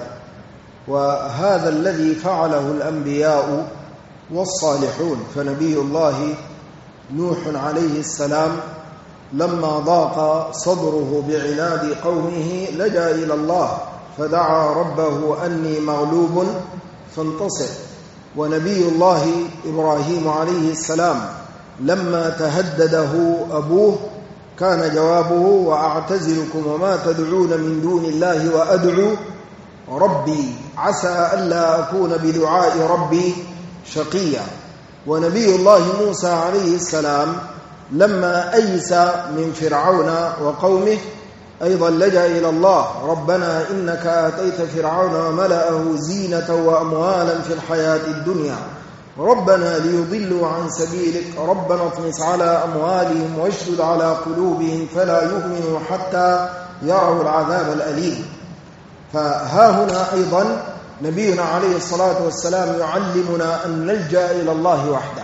وهذا الذي فعله الأنبياء والصالحون. فنبي الله نوح عليه السلام لما ضاق صدره بعناد قومه لجأ إلى الله فدعا ربه أني مغلوب فانتصر. ونبي الله إبراهيم عليه السلام لما تهدده أبوه كان جوابه: وأعتزلكم وما تدعون من دون الله وأدعو ربي عسى ألا أكون بدعاء ربي شقيا. ونبي الله موسى عليه السلام لما أيس من فرعون وقومه أيضا لجأ إلى الله: ربنا إنك آتيت فرعون وملأه زينة وأموالا في الحياة الدنيا ربنا ليضلوا عن سبيلك ربنا اطمس على أموالهم واشدد على قلوبهم فلا يؤمنوا حتى يروا العذاب الأليم. فها هنا أيضا نبينا عليه الصلاة والسلام يعلمنا أن نلجأ إلى الله وحده.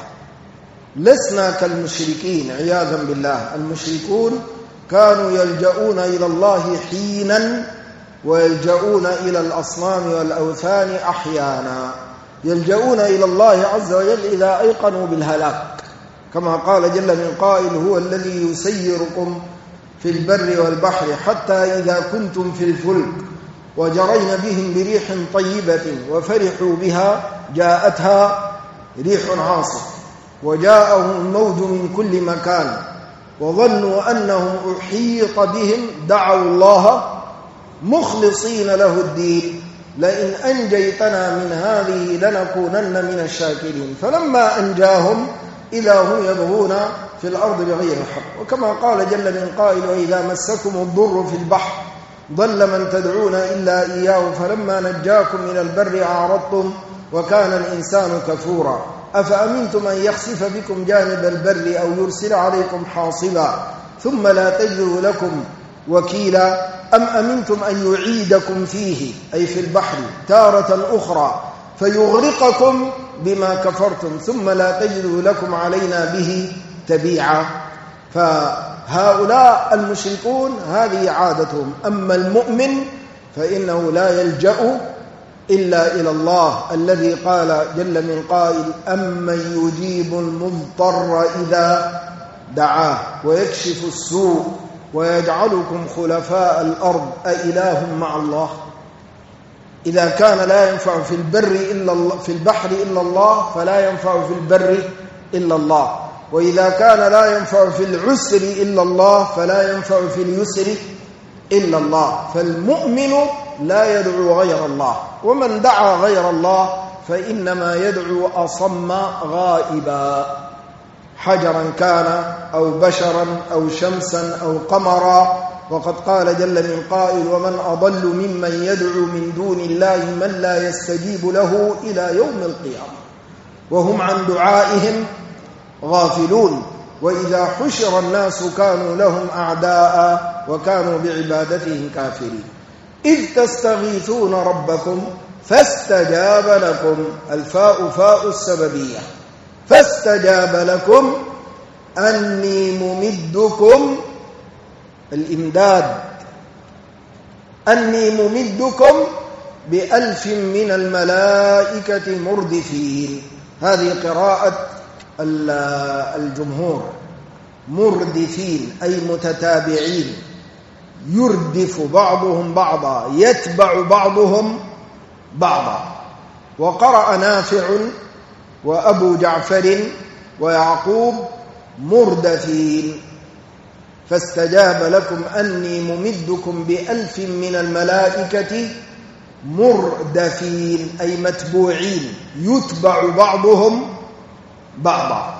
لسنا كالمشركين عياذا بالله. المشركون كانوا يلجؤون إلى الله حينا ويلجؤون إلى الأصنام والأوثان أحيانا. يلجؤون إلى الله عز وجل إذا أيقنوا بالهلاك، كما قال جل من قائل: هو الذي يسيركم في البر والبحر حتى إذا كنتم في الفلك وجرين بهم بريح طيبة وفرحوا بها جاءتها ريح عاصف وجاءهم الموج من كل مكان وظنوا أنهم أحيط بهم دعوا الله مخلصين له الدين لئن أنجيتنا من هذه لنكونن من الشاكرين. فلما أنجاهم إذا هم يبغون في الأرض بغير الحق. وكما قال جل من قائل: وإذا مسكم الضر في البحر ضل من تدعون إلا إياه فلما نجاكم من البر أعرضتم وكان الإنسان كفورا أفأمنتم أن يخسف بكم جانب البر أو يرسل عليكم حاصبا ثم لا تجدوا لكم وكيلا أم أمنتم أن يعيدكم فيه أي في البحر تارة أخرى فيغرقكم بما كفرتم ثم لا تجدوا لكم علينا به تبيعا. فهؤلاء المشركون هذه عادتهم. أما المؤمن فإنه لا يلجأ إلا إلى الله الذي قال جل من قائل: أمن يجيب المضطر إذا دعاه ويكشف السوء ويجعلكم خلفاء الأرض أإله مع الله. إذا كان لا ينفع في البحر إلا الله فلا ينفع في البر إلا الله، وإذا كان لا ينفع في العسر إلا الله فلا ينفع في اليسر إلا الله. فالمؤمن لا يدعو غير الله، ومن دعا غير الله فإنما يدعو أصم غائبا. حجرا كان أو بشرا أو شمسا أو قمرا. وقد قال جل من قائل: ومن أضل ممن يدعو من دون الله من لا يستجيب له إلى يوم القيامة وهم عن دعائهم غافلون. وإذا حشر الناس كانوا لهم أعداء وكانوا بعبادتهم كافرين. إذ تستغيثون ربكم فاستجاب لكم. الفاء فاء السببية. فاستجاب لكم أني ممدكم، الإمداد، أني ممدكم ب1000 من الملائكة مردفين. هذه قراءة الجمهور. مردفين أي متتابعين، يردف بعضهم بعضا، يتبع بعضهم بعضا. وقرأ نافع وأبو جعفر ويعقوب مردفين. فاستجاب لكم أني ممدكم ب1000 من الملائكة مردفين أي متبوعين، يتبع بعضهم بعضا.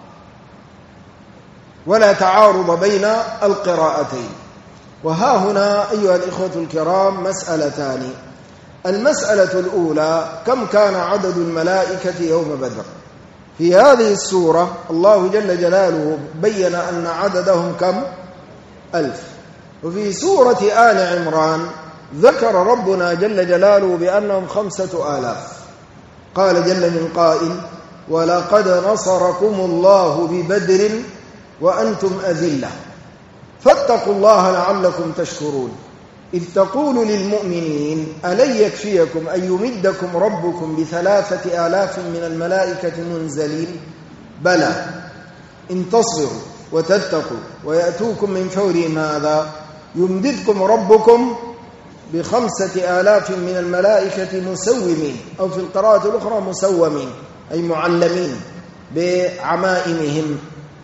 ولا تعارض بين القراءتين. وها هنا أيها الإخوة الكرام مسألتان. المسألة الأولى: كم كان عدد الملائكة يوم بدر؟ في هذه السورة الله جل جلاله بين أن عددهم كم؟ 1000. وفي سورة آل عمران ذكر ربنا جل جلاله بأنهم 5000. قال جل من قائل: ولقد نصركم الله ببدر وأنتم أذلة فاتقوا الله لعلكم تشكرون. إذ تقول للمؤمنين: ألن يكفيكم أن يمدكم ربكم ب3000 من الملائكة منزلين؟ بلى إن تصبروا وتتقوا ويأتوكم من فورهم هذا يمددكم ربكم ب5000 من الملائكة مسومين، أو في القراءة الأخرى مسومين أي معلمين بعمائمهم.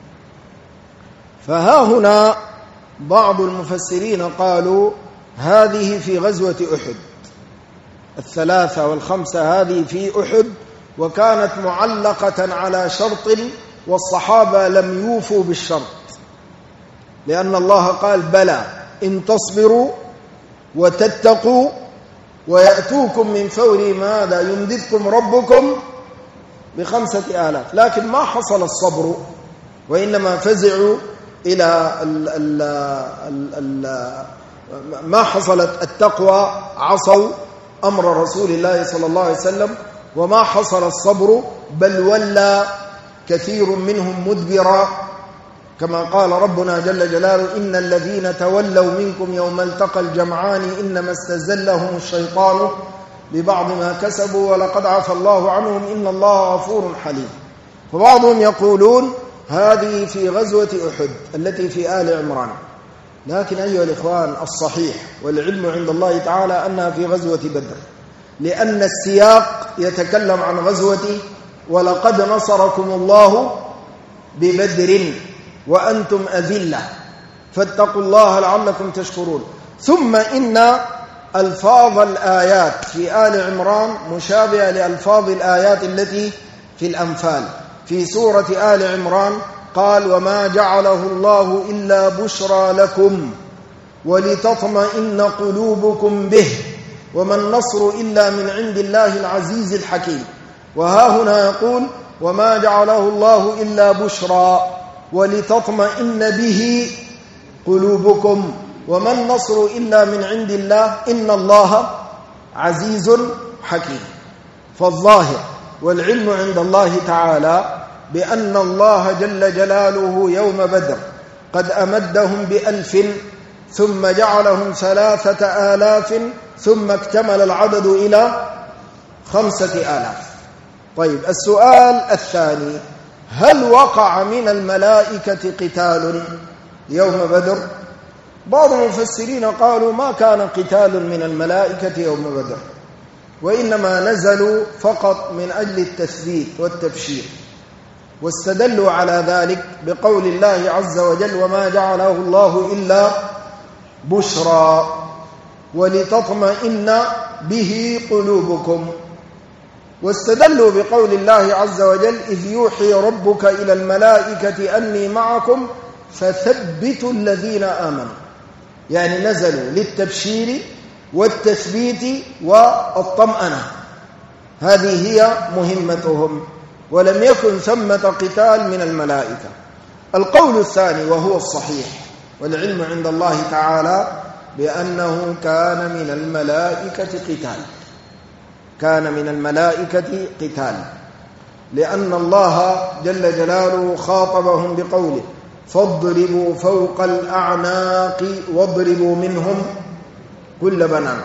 فها هنا بعض المفسرين قالوا هذه في غزوة أحد، 3 و5 هذه في أحد، وكانت معلقة على شرط والصحابة لم يوفوا بالشرط، لأن الله قال: بلى إن تصبروا وتتقوا ويأتوكم من فورهم هذا يمددكم ربكم ب5000. لكن ما حصل الصبر، وإنما فزعوا إلى ما حصلت التقوى، عصوا أمر رسول الله صلى الله عليه وسلم، وما حصل الصبر، بل ولى كثير منهم مدبرا، كما قال ربنا جل جلاله: إن الذين تولوا منكم يوم التقى الجمعان إنما استزلهم الشيطان ببعض ما كسبوا ولقد عفى الله عنهم إن الله غفور حليم. فبعضهم يقولون هذه في غزوة أحد التي في آل عمران، لكن أيها الإخوان الصحيح والعلم عند الله تعالى أنها في غزوة بدر، لأن السياق يتكلم عن غزوة ولقد نصركم الله ببدر وأنتم أذلة فاتقوا الله لعلكم تشكرون. ثم إن ألفاظ الآيات في آل عمران مشابهة لألفاظ الآيات التي في الأنفال. في سورة آل عمران قال: وما جعله الله إلا بشرى لكم ولتطمئن قلوبكم به وما النصر إلا من عند الله العزيز الحكيم. وها هنا يقول: وما جعله الله إلا بشرى ولتطمئن به قلوبكم وما النصر إلا من عند الله إن الله عزيز حكيم. فالظاهر والعلم عند الله تعالى بأن الله جل جلاله يوم بدر قد أمدهم ب1000 ثم جعلهم 3000 ثم اكتمل العدد إلى 5000. طيب، السؤال الثاني: هل وقع من الملائكة قتال يوم بدر؟ بعض المفسرين قالوا ما كان قتال من الملائكة يوم بدر، وإنما نزلوا فقط من أجل التثبيت والتبشير، واستدلوا على ذلك بقول الله عز وجل: وما جعله الله إلا بشرى ولتطمئن به قلوبكم. واستدلوا بقول الله عز وجل إذ يوحي ربك إلى الملائكة أني معكم فثبتوا الذين آمنوا، يعني نزلوا للتبشير والتثبيت والطمأنة، هذه هي مهمتهم، ولم يكن ثمة قتال من الملائكة. القول الثاني وهو الصحيح والعلم عند الله تعالى بأنه كان من الملائكة قتال، كان من الملائكة قتال، لأن الله جل جلاله خاطبهم بقوله فاضربوا فوق الأعناق واضربوا منهم كل بنان.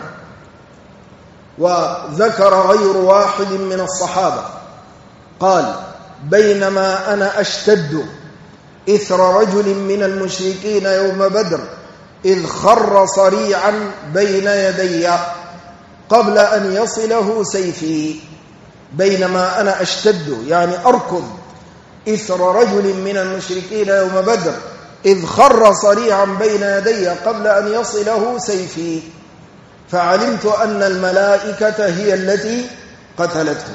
وذكر غير واحد من الصحابة قال بينما أنا أشتد إثر رجل من المشركين يوم بدر إذ خر صريعا بين يدي قبل أن يصله سيفي. بينما أنا أشتد يعني أركض إثر رجل من المشركين يوم بدر إذ خر صريعا بين يدي قبل أن يصله سيفي، فعلمت أن الملائكة هي التي قتلته.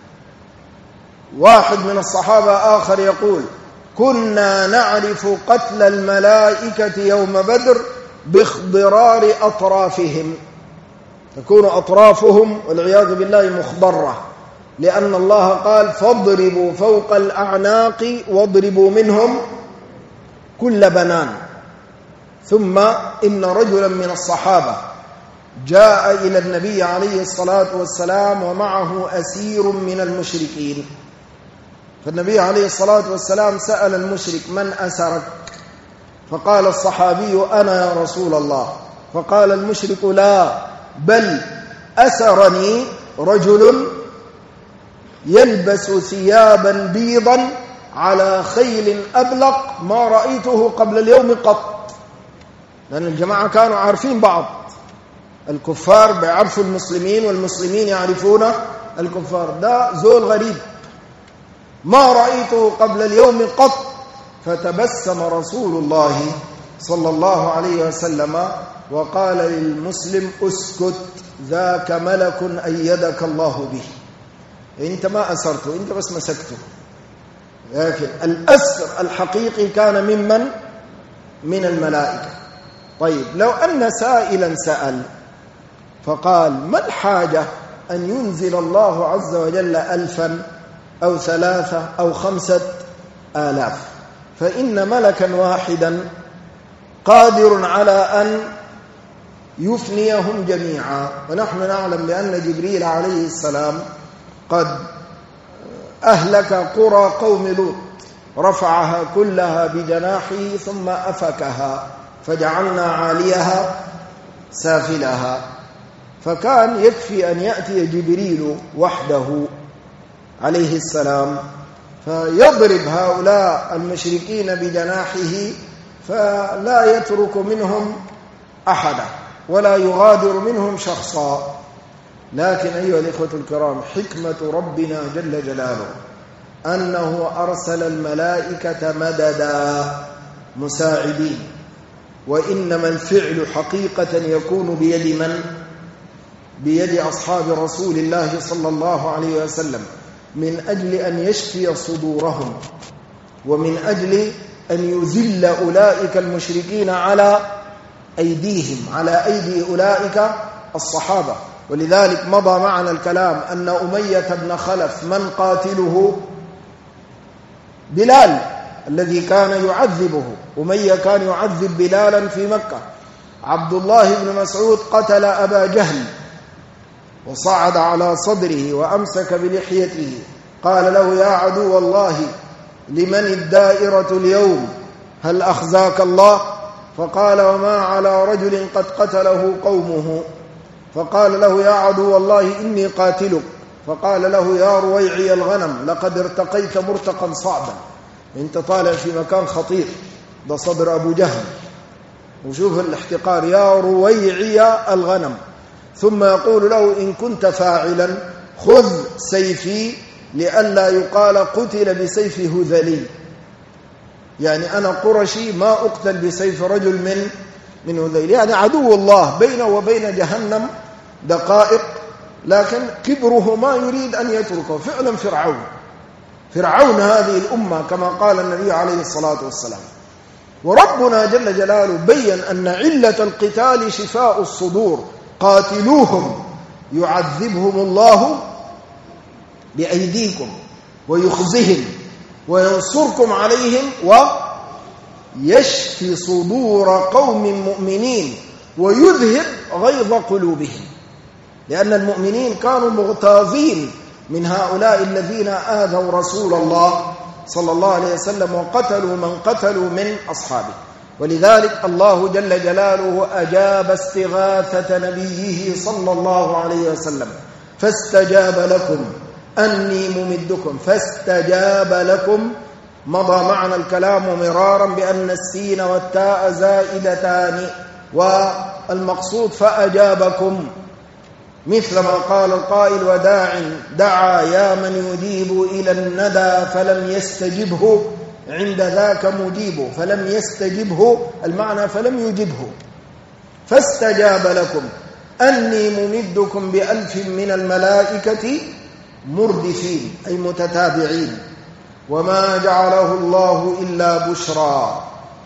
واحد من الصحابة آخر يقول كنا نعرف قتل الملائكة يوم بدر باخضرار أطرافهم، تكون أطرافهم والعياذ بالله مخضرة، لأن الله قال فاضربوا فوق الأعناق واضربوا منهم كل بنان. ثم إن رجلا من الصحابة جاء إلى النبي عليه الصلاة والسلام ومعه أسير من المشركين، فالنبي عليه الصلاة والسلام سأل المشرك من أسرك؟ فقال الصحابي أنا يا رسول الله. فقال المشرك لا بل أسرني رجل يلبس ثيابا بيضا على خيل أبلق ما رأيته قبل اليوم قط، لأن الجماعة كانوا عارفين بعض، الكفار بيعرفوا المسلمين والمسلمين يعرفون الكفار، ده زول غريب ما رأيته قبل اليوم قط. فتبسم رسول الله صلى الله عليه وسلم وقال للمسلم اسكت ذاك ملك أيدك الله به، انت ما أسرته انت بس مسكته، لكن الأسر الحقيقي كان ممن؟ من الملائكة. طيب لو أن سائلا سأل فقال ما الحاجة أن ينزل الله عز وجل 1000 أو 3 أو 5000، فإن ملكا واحدا قادر على أن يفنيهم جميعا، ونحن نعلم بأن جبريل عليه السلام قد أهلك قرى قوم لوط، رفعها كلها بجناحه ثم أفكها فجعلنا عاليها سافلها، فكان يكفي أن يأتي جبريل وحده عليه السلام فيضرب هؤلاء المشركين بجناحه فلا يترك منهم أحدا ولا يغادر منهم شخصا. لكن أيها الإخوة الكرام حكمة ربنا جل جلاله أنه أرسل الملائكة مددا مساعدين، وإنما الفعل حقيقة يكون بيد من؟ بيد أصحاب رسول الله صلى الله عليه وسلم، من أجل أن يشفي صدورهم ومن أجل أن يذل أولئك المشركين على أيديهم، على أيدي أولئك الصحابة. ولذلك مضى معنا الكلام أن أمية بن خلف من قاتله؟ بلال الذي كان يعذبه، أمية كان يعذب بلالا في مكة. عبد الله بن مسعود قتل أبا جهل وصعد على صدره وأمسك بلحيته، قال له يا عدو الله لمن الدائرة اليوم هل أخزاك الله؟ فقال وما على رجل قد قتله قومه، فقال له يا عدو الله إني قاتلك، فقال له يا رويعي الغنم لقد ارتقيت مرتقا صعبا، انت طالع في مكان خطير، ده صدر أبو جهل، وشوف الاحتقار، يا رويعي الغنم. ثم يقول له إن كنت فاعلا خذ سيفي لئلا يقال قتل بسيف هذلي، يعني أنا قرشي ما أقتل بسيف رجل من هذيل، يعني عدو الله بينه وبين جهنم دقائق لكن كبره ما يريد أن يتركه. فعلا فرعون هذه الأمة كما قال النبي عليه الصلاة والسلام. وربنا جل جلاله بيّن أن علة القتال شفاء الصدور، قاتلوهم يعذبهم الله بأيديكم ويخزهم وينصركم عليهم ويشفي صدور قوم مؤمنين ويذهب غيظ قلوبهم. لأن المؤمنين كانوا مغتاظين من هؤلاء الذين آذوا رسول الله صلى الله عليه وسلم وقتلوا من قتلوا من أصحابه. ولذلك الله جل جلاله أجاب استغاثة نبيه صلى الله عليه وسلم فاستجاب لكم أني ممدكم. فاستجاب لكم مضى معنى الكلام مرارا بأن السين والتاء زائدتان، والمقصود فأجابكم، مثل ما قال القائل وداع دعا يا من يجيب إلى الندى فلم يستجبه عند ذاك مجيبه. فلم يستجبه المعنى فلم يجبه. فاستجاب لكم أني ممدكم ب1000 من الملائكة مردفين أي متتابعين. وما جعله الله إلا بشرى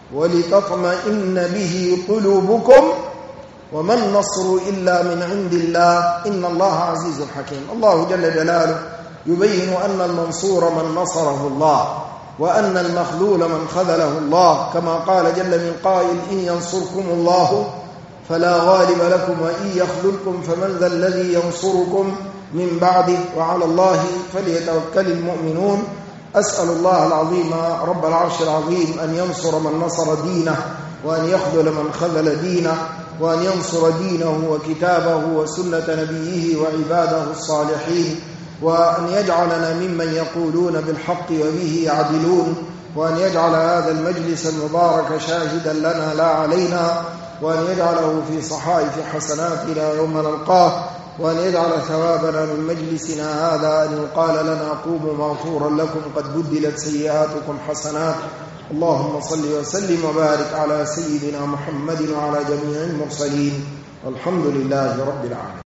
ولتطمئن به قلوبكم وما النصر إلا من عند الله إن الله عزيز حكيم. الله جل جلاله يبين أن المنصور من نصره الله، وأن المخذول من خذله الله، كما قال جل من قائل إن ينصركم الله فلا غالب لكم وإن يخذلكم فمن ذا الذي ينصركم من بعده وعلى الله فليتوكل المؤمنون. أسأل الله العظيم رب العرش العظيم أن ينصر من نصر دينه، وأن يخذل من خذل دينه، وأن ينصر دينه وكتابه وسنة نبيه وعباده الصالحين، وأن يجعلنا ممن يقولون بالحق وبه يعدلون، وأن يجعل هذا المجلس المبارك شاهدا لنا لا علينا، وأن يجعله في صحائف حسناتنا يوم نلقاه، وأن يجعل ثوابنا من مجلسنا هذا أن يقال لنا قوموا مغفورا لكم قد بدلت سيئاتكم حسنات. اللهم صل وسلم وبارك على سيدنا محمد وعلى جميع المرسلين والحمد لله رب العالمين.